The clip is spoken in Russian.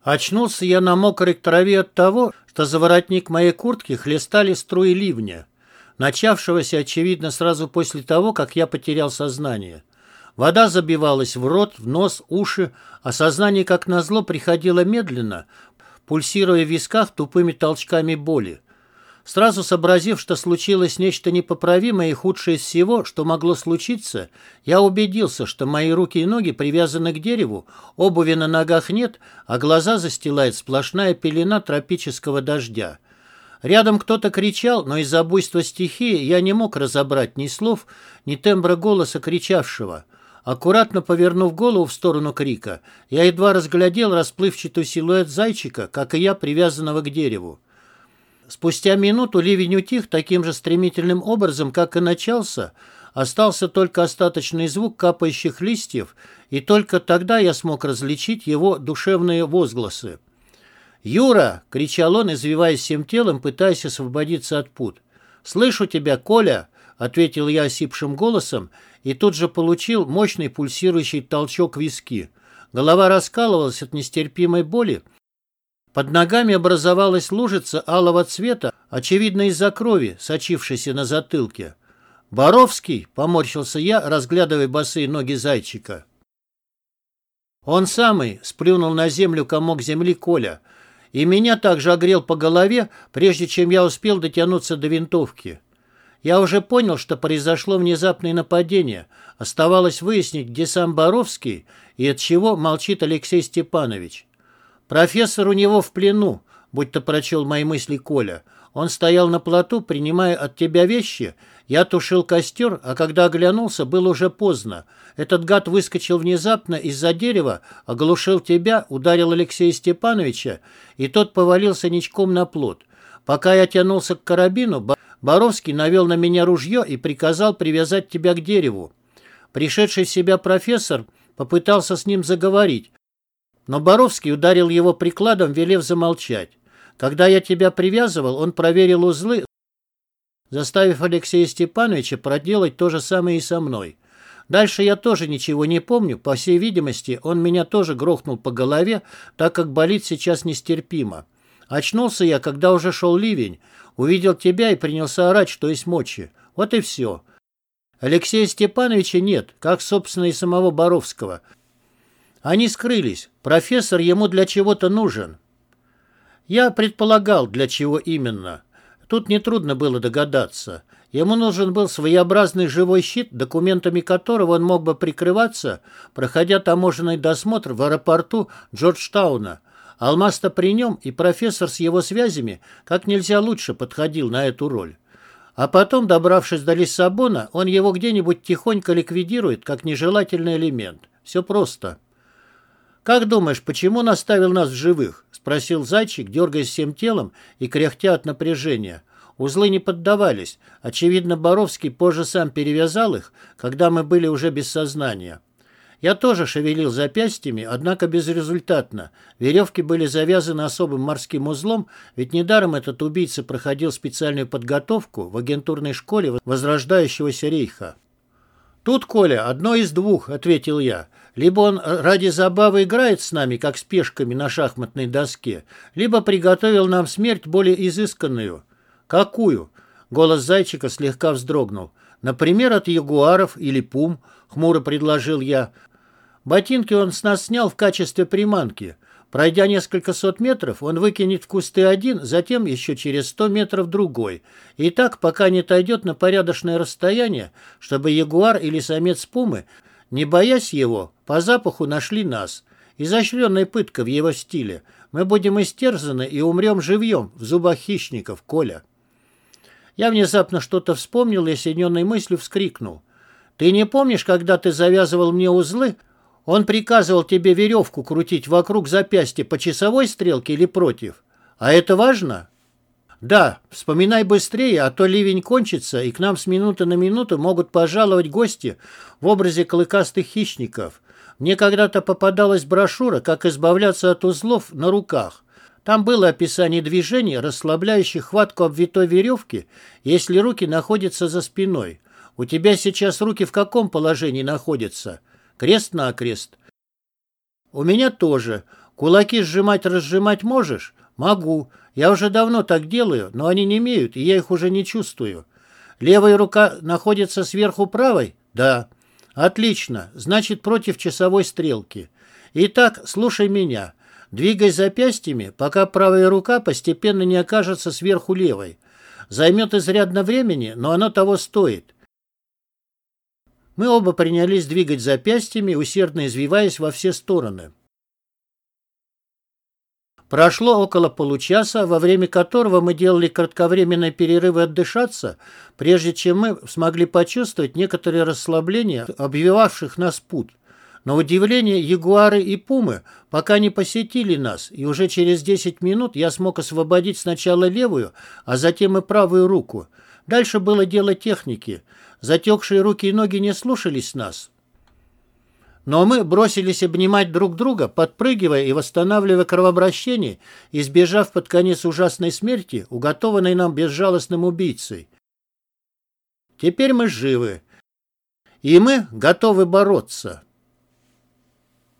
Очнулся я на мокрой траве от того, что за воротник моей куртки хлестали струи ливня, начавшегося, очевидно, сразу после того, как я потерял сознание. Вода забивалась в рот, в нос, уши, а сознание, как назло, приходило медленно, пульсируя в висках тупыми толчками боли. Сразу сообразив, что случилось нечто непоправимое и худшее из всего, что могло случиться, я убедился, что мои руки и ноги привязаны к дереву, обуви на ногах нет, а глаза застилает сплошная пелена тропического дождя. Рядом кто-то кричал, но из-за буйства стихии я не мог разобрать ни слов, ни тембра голоса кричавшего. Аккуратно повернув голову в сторону крика, я едва разглядел расплывчатый силуэт зайчика, как и я, привязанного к дереву. Спустя минуту ливень утих таким же стремительным образом, как и начался. Остался только остаточный звук капающих листьев, и только тогда я смог различить его душевные возгласы. «Юра!» — кричал он, извиваясь всем телом, пытаясь освободиться от пут. «Слышу тебя, Коля!» — ответил я осипшим голосом, и тут же получил мощный пульсирующий толчок в виски. Голова раскалывалась от нестерпимой боли. Под ногами образовалась лужица алого цвета, очевидно из-за крови, сочившейся на затылке. «Боровский!» — поморщился я, разглядывая босые ноги зайчика. «Он самый!» — сплюнул на землю комок земли Коля. И меня также огрел по голове, прежде чем я успел дотянуться до винтовки. Я уже понял, что произошло внезапное нападение. Оставалось выяснить, где сам Боровский и от чего молчит Алексей Степанович. «Профессор у него в плену», будто прочел мои мысли Коля. «Он стоял на плоту, принимая от тебя вещи. Я тушил костер, а когда оглянулся, было уже поздно. Этот гад выскочил внезапно из-за дерева, оглушил тебя, ударил Алексея Степановича, и тот повалился ничком на плот. Пока я тянулся к карабину, Боровский навел на меня ружье и приказал привязать тебя к дереву. Пришедший в себя профессор попытался с ним заговорить, но Боровский ударил его прикладом, велев замолчать. Когда я тебя привязывал, он проверил узлы, заставив Алексея Степановича проделать то же самое и со мной. Дальше я тоже ничего не помню. По всей видимости, он меня тоже грохнул по голове, так как болит сейчас нестерпимо. Очнулся я, когда уже шел ливень, увидел тебя и принялся орать, что есть мочи. Вот и все. Алексея Степановича нет, как, собственно, и самого Боровского. Они скрылись. Профессор ему для чего-то нужен. Я предполагал, для чего именно. Тут нетрудно было догадаться. Ему нужен был своеобразный живой щит, документами которого он мог бы прикрываться, проходя таможенный досмотр в аэропорту Джорджтауна. Алмаз-то при нем, и профессор с его связями как нельзя лучше подходил на эту роль. А потом, добравшись до Лиссабона, он его где-нибудь тихонько ликвидирует, как нежелательный элемент. Все просто. «Как думаешь, почему он оставил нас в живых?» — спросил зайчик, дергаясь всем телом и кряхтя от напряжения. Узлы не поддавались. Очевидно, Боровский позже сам перевязал их, когда мы были уже без сознания. Я тоже шевелил запястьями, однако безрезультатно. Веревки были завязаны особым морским узлом, ведь недаром этот убийца проходил специальную подготовку в агентурной школе возрождающегося рейха. «Тут, Коля, одно из двух», — ответил я. «Либо он ради забавы играет с нами, как с пешками на шахматной доске, либо приготовил нам смерть более изысканную». «Какую?» — голос зайчика слегка вздрогнул. «Например, от ягуаров или пум», — хмуро предложил я. «Ботинки он с нас снял в качестве приманки. Пройдя несколько сот метров, он выкинет в кусты один, затем еще через 100 метров другой. И так, пока не отойдет на порядочное расстояние, чтобы ягуар или самец пумы, не боясь его, по запаху нашли нас. Изощренная пытка в его стиле. Мы будем истерзаны и умрем живьем в зубах хищников, Коля». Я внезапно что-то вспомнил и осененной мыслью вскрикнул. «Ты не помнишь, когда ты завязывал мне узлы? Он приказывал тебе веревку крутить вокруг запястья по часовой стрелке или против? А это важно?» «Да, вспоминай быстрее, а то ливень кончится, и к нам с минуты на минуту могут пожаловать гости в образе клыкастых хищников. Мне когда-то попадалась брошюра «Как избавляться от узлов на руках». Там было описание движений, расслабляющих хватку обвитой веревки, если руки находятся за спиной. У тебя сейчас руки в каком положении находятся? Крест-накрест. У меня тоже. Кулаки сжимать-разжимать можешь? Могу. Я уже давно так делаю, но они немеют, и я их уже не чувствую. Левая рука находится сверху правой? Да. Отлично. Значит, против часовой стрелки. Итак, слушай меня. Двигай запястьями, пока правая рука постепенно не окажется сверху левой. Займет изрядно времени, но оно того стоит. Мы оба принялись двигать запястьями, усердно извиваясь во все стороны. Прошло около получаса, во время которого мы делали кратковременные перерывы отдышаться, прежде чем мы смогли почувствовать некоторое расслабление обвивавших нас пут. На удивление, ягуары и пумы пока не посетили нас, и уже через 10 минут я смог освободить сначала левую, а затем и правую руку. Дальше было дело техники. Затекшие руки и ноги не слушались нас. Но мы бросились обнимать друг друга, подпрыгивая и восстанавливая кровообращение, избежав под конец ужасной смерти, уготованной нам безжалостным убийцей. Теперь мы живы, и мы готовы бороться.